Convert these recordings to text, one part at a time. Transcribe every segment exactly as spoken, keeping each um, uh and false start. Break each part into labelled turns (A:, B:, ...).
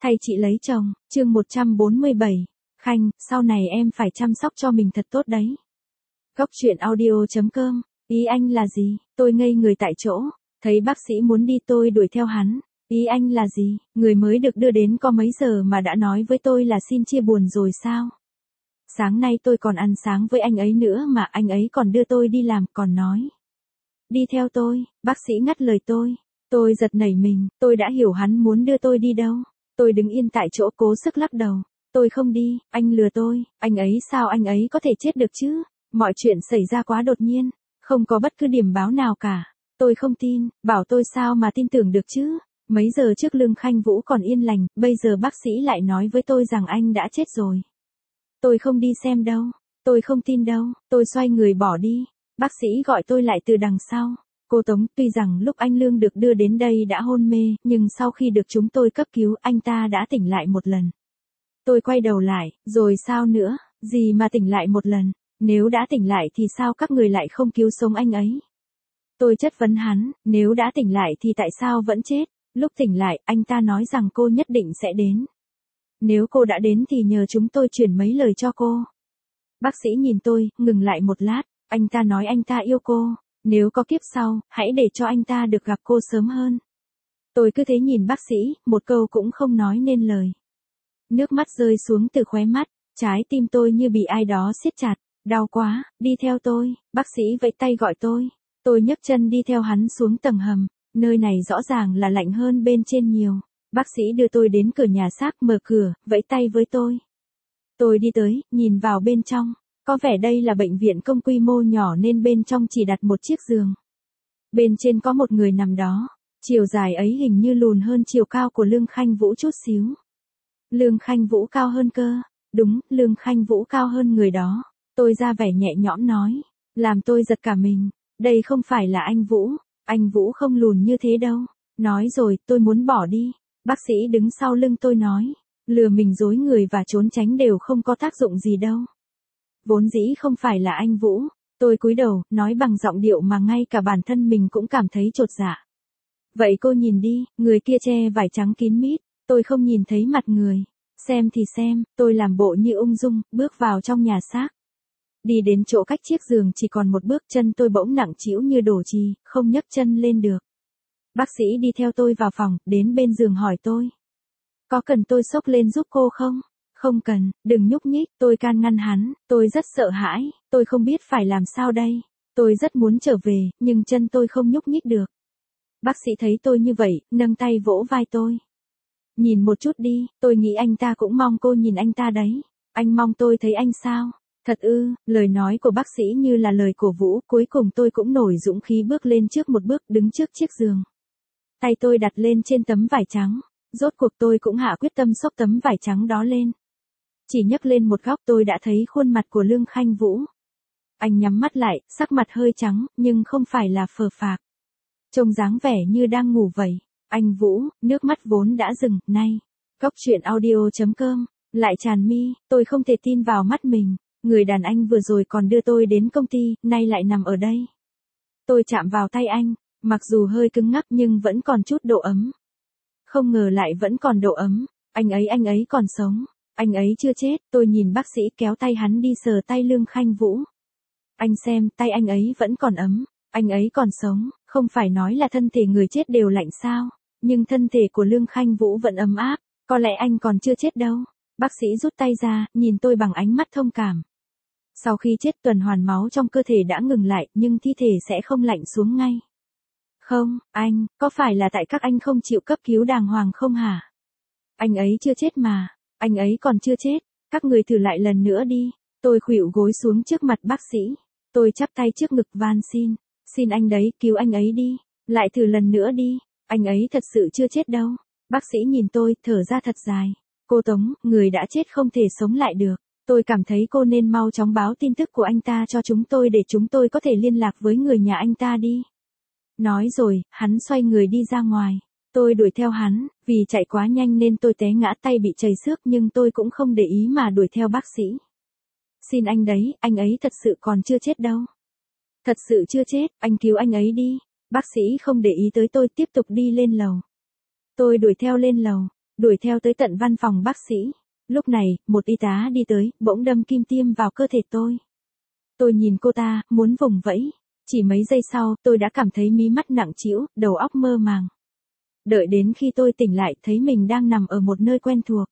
A: Thay chị lấy chồng, chương một trăm bốn mươi bảy. Khanh, sau này em phải chăm sóc cho mình thật tốt đấy. Góc truyện audio chấm com, ý anh là gì? Tôi ngây người tại chỗ, thấy bác sĩ muốn đi tôi đuổi theo hắn. Ý anh là gì? Người mới được đưa đến có mấy giờ mà đã nói với tôi là xin chia buồn rồi sao? Sáng nay tôi còn ăn sáng với anh ấy nữa mà anh ấy còn đưa tôi đi làm còn nói. Đi theo tôi, bác sĩ ngắt lời tôi. Tôi giật nảy mình, tôi đã hiểu hắn muốn đưa tôi đi đâu. Tôi đứng yên tại chỗ cố sức lắc đầu. Tôi không đi, anh lừa tôi, anh ấy sao anh ấy có thể chết được chứ? Mọi chuyện xảy ra quá đột nhiên, không có bất cứ điểm báo nào cả. Tôi không tin, bảo tôi sao mà tin tưởng được chứ? Mấy giờ trước Lương Khanh Vũ còn yên lành, bây giờ bác sĩ lại nói với tôi rằng anh đã chết rồi. Tôi không đi xem đâu, tôi không tin đâu, tôi xoay người bỏ đi. Bác sĩ gọi tôi lại từ đằng sau. Cô Tống, tuy rằng lúc anh Lương được đưa đến đây đã hôn mê, nhưng sau khi được chúng tôi cấp cứu, anh ta đã tỉnh lại một lần. Tôi quay đầu lại, rồi sao nữa, gì mà tỉnh lại một lần, nếu đã tỉnh lại thì sao các người lại không cứu sống anh ấy? Tôi chất vấn hắn, nếu đã tỉnh lại thì tại sao vẫn chết? Lúc tỉnh lại, anh ta nói rằng cô nhất định sẽ đến. Nếu cô đã đến thì nhờ chúng tôi chuyển mấy lời cho cô. Bác sĩ nhìn tôi, ngừng lại một lát, anh ta nói anh ta yêu cô. Nếu có kiếp sau, hãy để cho anh ta được gặp cô sớm hơn. Tôi cứ thế nhìn bác sĩ, một câu cũng không nói nên lời. Nước mắt rơi xuống từ khóe mắt, trái tim tôi như bị ai đó siết chặt, đau quá, đi theo tôi, bác sĩ vẫy tay gọi tôi. Tôi nhấc chân đi theo hắn xuống tầng hầm, nơi này rõ ràng là lạnh hơn bên trên nhiều. Bác sĩ đưa tôi đến cửa nhà xác, mở cửa, vẫy tay với tôi. Tôi đi tới, nhìn vào bên trong. Có vẻ đây là bệnh viện công quy mô nhỏ nên bên trong chỉ đặt một chiếc giường. Bên trên có một người nằm đó, chiều dài ấy hình như lùn hơn chiều cao của Lương Khanh Vũ chút xíu. Lương Khanh Vũ cao hơn cơ, đúng, Lương Khanh Vũ cao hơn người đó. Tôi ra vẻ nhẹ nhõm nói, làm tôi giật cả mình, đây không phải là anh Vũ, anh Vũ không lùn như thế đâu. Nói rồi, tôi muốn bỏ đi. Bác sĩ đứng sau lưng tôi nói, lừa mình dối người và trốn tránh đều không có tác dụng gì đâu. Vốn dĩ không phải là anh Vũ. Tôi cúi đầu, nói bằng giọng điệu mà ngay cả bản thân mình cũng cảm thấy chột dạ. Vậy cô nhìn đi, người kia che vải trắng kín mít, tôi không nhìn thấy mặt người. Xem thì xem, tôi làm bộ như ung dung, bước vào trong nhà xác. Đi đến chỗ cách chiếc giường chỉ còn một bước, chân tôi bỗng nặng trĩu như đổ chì, không nhấc chân lên được. Bác sĩ đi theo tôi vào phòng, đến bên giường hỏi tôi. Có cần tôi xốc lên giúp cô không? Không cần, đừng nhúc nhích, tôi can ngăn hắn, tôi rất sợ hãi, tôi không biết phải làm sao đây. Tôi rất muốn trở về, nhưng chân tôi không nhúc nhích được. Bác sĩ thấy tôi như vậy, nâng tay vỗ vai tôi. Nhìn một chút đi, tôi nghĩ anh ta cũng mong cô nhìn anh ta đấy. Anh mong tôi thấy anh sao? Thật ư, lời nói của bác sĩ như là lời cổ vũ, cuối cùng tôi cũng nổi dũng khí bước lên trước một bước, đứng trước chiếc giường. Tay tôi đặt lên trên tấm vải trắng, rốt cuộc tôi cũng hạ quyết tâm xốc tấm vải trắng đó lên. Chỉ nhấc lên một góc tôi đã thấy khuôn mặt của Lương Khanh Vũ. Anh nhắm mắt lại, sắc mặt hơi trắng, nhưng không phải là phờ phạc. Trông dáng vẻ như đang ngủ vậy. Anh Vũ, nước mắt vốn đã dừng, nay. Góc truyện audio chấm com, lại tràn mi, tôi không thể tin vào mắt mình. Người đàn anh vừa rồi còn đưa tôi đến công ty, nay lại nằm ở đây. Tôi chạm vào tay anh, mặc dù hơi cứng ngắc nhưng vẫn còn chút độ ấm. Không ngờ lại vẫn còn độ ấm, anh ấy anh ấy còn sống. Anh ấy chưa chết, tôi nhìn bác sĩ kéo tay hắn đi sờ tay Lương Khanh Vũ. Anh xem, tay anh ấy vẫn còn ấm, anh ấy còn sống, không phải nói là thân thể người chết đều lạnh sao, nhưng thân thể của Lương Khanh Vũ vẫn ấm áp, có lẽ anh còn chưa chết đâu. Bác sĩ rút tay ra, nhìn tôi bằng ánh mắt thông cảm. Sau khi chết tuần hoàn máu trong cơ thể đã ngừng lại, nhưng thi thể sẽ không lạnh xuống ngay. Không, anh, có phải là tại các anh không chịu cấp cứu đàng hoàng không hả? Anh ấy chưa chết mà. Anh ấy còn chưa chết, các người thử lại lần nữa đi. Tôi khuỵu gối xuống trước mặt bác sĩ. Tôi chắp tay trước ngực van xin. Xin anh đấy, cứu anh ấy đi. Lại thử lần nữa đi. Anh ấy thật sự chưa chết đâu. Bác sĩ nhìn tôi, thở ra thật dài. Cô Tống, người đã chết không thể sống lại được. Tôi cảm thấy cô nên mau chóng báo tin tức của anh ta cho chúng tôi để chúng tôi có thể liên lạc với người nhà anh ta đi. Nói rồi, hắn xoay người đi ra ngoài. Tôi đuổi theo hắn, vì chạy quá nhanh nên tôi té ngã, tay bị chảy xước nhưng tôi cũng không để ý mà đuổi theo bác sĩ. Xin anh đấy, anh ấy thật sự còn chưa chết đâu. Thật sự chưa chết, anh cứu anh ấy đi. Bác sĩ không để ý tới tôi, tiếp tục đi lên lầu. Tôi đuổi theo lên lầu. đuổi theo tới tận văn phòng bác sĩ. Lúc này, một y tá đi tới, bỗng đâm kim tiêm vào cơ thể tôi. Tôi nhìn cô ta, muốn vùng vẫy. Chỉ mấy giây sau, tôi đã cảm thấy mí mắt nặng trĩu, đầu óc mơ màng. Đợi đến khi tôi tỉnh lại, thấy mình đang nằm ở một nơi quen thuộc.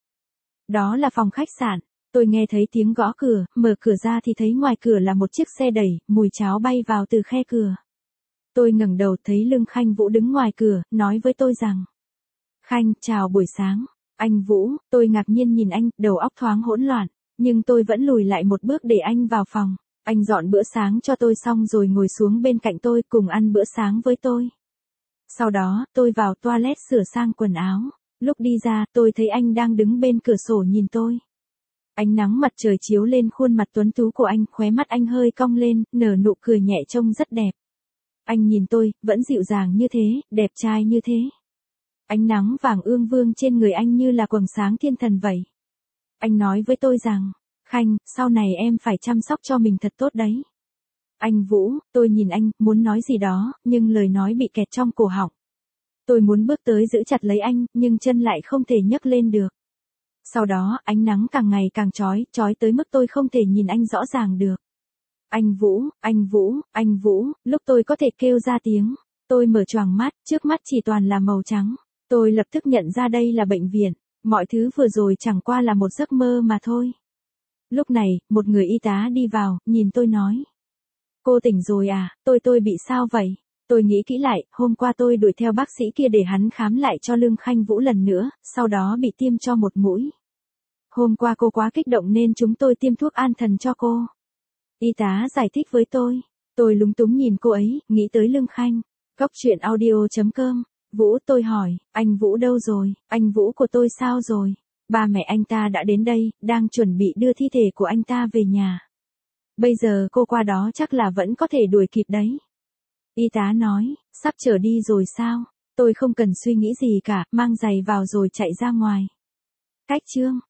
A: Đó là phòng khách sạn. Tôi nghe thấy tiếng gõ cửa, mở cửa ra thì thấy ngoài cửa là một chiếc xe đẩy, mùi cháo bay vào từ khe cửa. Tôi ngẩng đầu thấy Lương Khanh Vũ đứng ngoài cửa, nói với tôi rằng: Khanh, chào buổi sáng. Anh Vũ, tôi ngạc nhiên nhìn anh, đầu óc thoáng hỗn loạn, nhưng tôi vẫn lùi lại một bước để anh vào phòng. Anh dọn bữa sáng cho tôi xong rồi ngồi xuống bên cạnh tôi cùng ăn bữa sáng với tôi. Sau đó, tôi vào toilet sửa sang quần áo. Lúc đi ra, tôi thấy anh đang đứng bên cửa sổ nhìn tôi. Ánh nắng mặt trời chiếu lên khuôn mặt tuấn tú của anh, khóe mắt anh hơi cong lên, nở nụ cười nhẹ trông rất đẹp. Anh nhìn tôi, vẫn dịu dàng như thế, đẹp trai như thế. Ánh nắng vàng ương vương trên người anh như là quầng sáng thiên thần vậy. Anh nói với tôi rằng: Khanh, sau này em phải chăm sóc cho mình thật tốt đấy. Anh Vũ, tôi nhìn anh, muốn nói gì đó, nhưng lời nói bị kẹt trong cổ họng. Tôi muốn bước tới giữ chặt lấy anh, nhưng chân lại không thể nhấc lên được. Sau đó, ánh nắng càng ngày càng chói, chói tới mức tôi không thể nhìn anh rõ ràng được. Anh Vũ, anh Vũ, anh Vũ, lúc tôi có thể kêu ra tiếng, tôi mở choàng mắt, trước mắt chỉ toàn là màu trắng. Tôi lập tức nhận ra đây là bệnh viện, mọi thứ vừa rồi chẳng qua là một giấc mơ mà thôi. Lúc này, một người y tá đi vào, nhìn tôi nói: Cô tỉnh rồi à, tôi tôi bị sao vậy? Tôi nghĩ kỹ lại, hôm qua tôi đuổi theo bác sĩ kia để hắn khám lại cho Lương Khanh Vũ lần nữa, sau đó bị tiêm cho một mũi. Hôm qua cô quá kích động nên chúng tôi tiêm thuốc an thần cho cô. Y tá giải thích với tôi. Tôi lúng túng nhìn cô ấy, nghĩ tới Lương Khanh. Góc truyện audio chấm com. Vũ, tôi hỏi, anh Vũ đâu rồi, anh Vũ của tôi sao rồi? Ba mẹ anh ta đã đến đây, đang chuẩn bị đưa thi thể của anh ta về nhà. Bây giờ cô qua đó chắc là vẫn có thể đuổi kịp đấy. Y tá nói, sắp trở đi rồi sao? Tôi không cần suy nghĩ gì cả, mang giày vào rồi chạy ra ngoài. Cách chương